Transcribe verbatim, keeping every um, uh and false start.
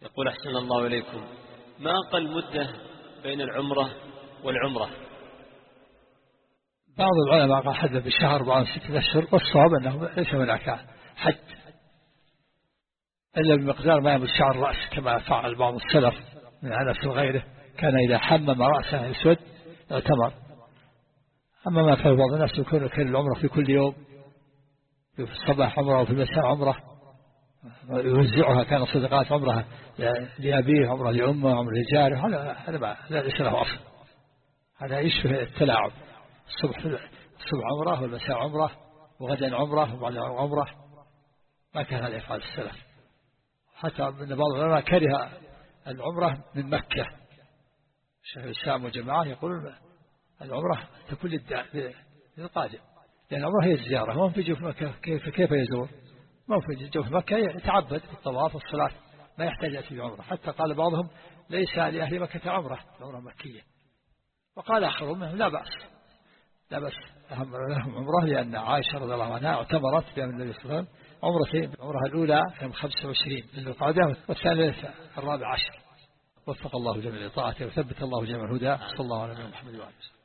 يقول أحسن الله إليكم، ما أقل مدة بين العمرة والعمرة؟ بعض العلماء قال حد بشهر، بعض ستة أشهر، والصواب أنه ليس هناك حد إلا بمقدار ما يمس شعر الرأس كما فعل بعض السلف من أنس وغيره، كان إذا حمم رأسه يسود اعتمر. أما ما فعل بعض الناس يكون كان العمرة في كل يوم، في الصباح عمرة وفي المساء عمرة، يوزعها، كان صدقات عمرها لأبيه، عمرة لأمه، عمرة لجاره، هذا هذا ما لا ليس له أصل، هذا يشبه التلاعب. الصبح الصبح عمرة والمساء عمرة وغدا عمرة وبعد عمرة، ما كان هذا يفعل السلف. حتى من بعض العلماء كره العمرة من مكة، شيخ الإسلام وجماعة يقولون العمرة تكون للقادم، لأن العمرة هي الزيارة، ما في جوف مكة كيف كيف يزور، ما في جوف مكة يتعبد بالطواف والصلاة، ما يحتاج يأتي بعمرة. حتى قال بعضهم ليس لأهل مكة عمرة، العمرة مكية. وقال آخرون لا بأس، لا بأس لهم عمرة، لأن عائشة رضي الله عنها اعتمرت بأمر النبي صلى الله عليه وسلم عمرتين، العمرة الأولى يوم خمسة وعشرين من القعدة، والثانية الرابع عشر. وفق الله جميع لطاعته وثبت الله جميع الهدى. صلى الله عليه وسلم.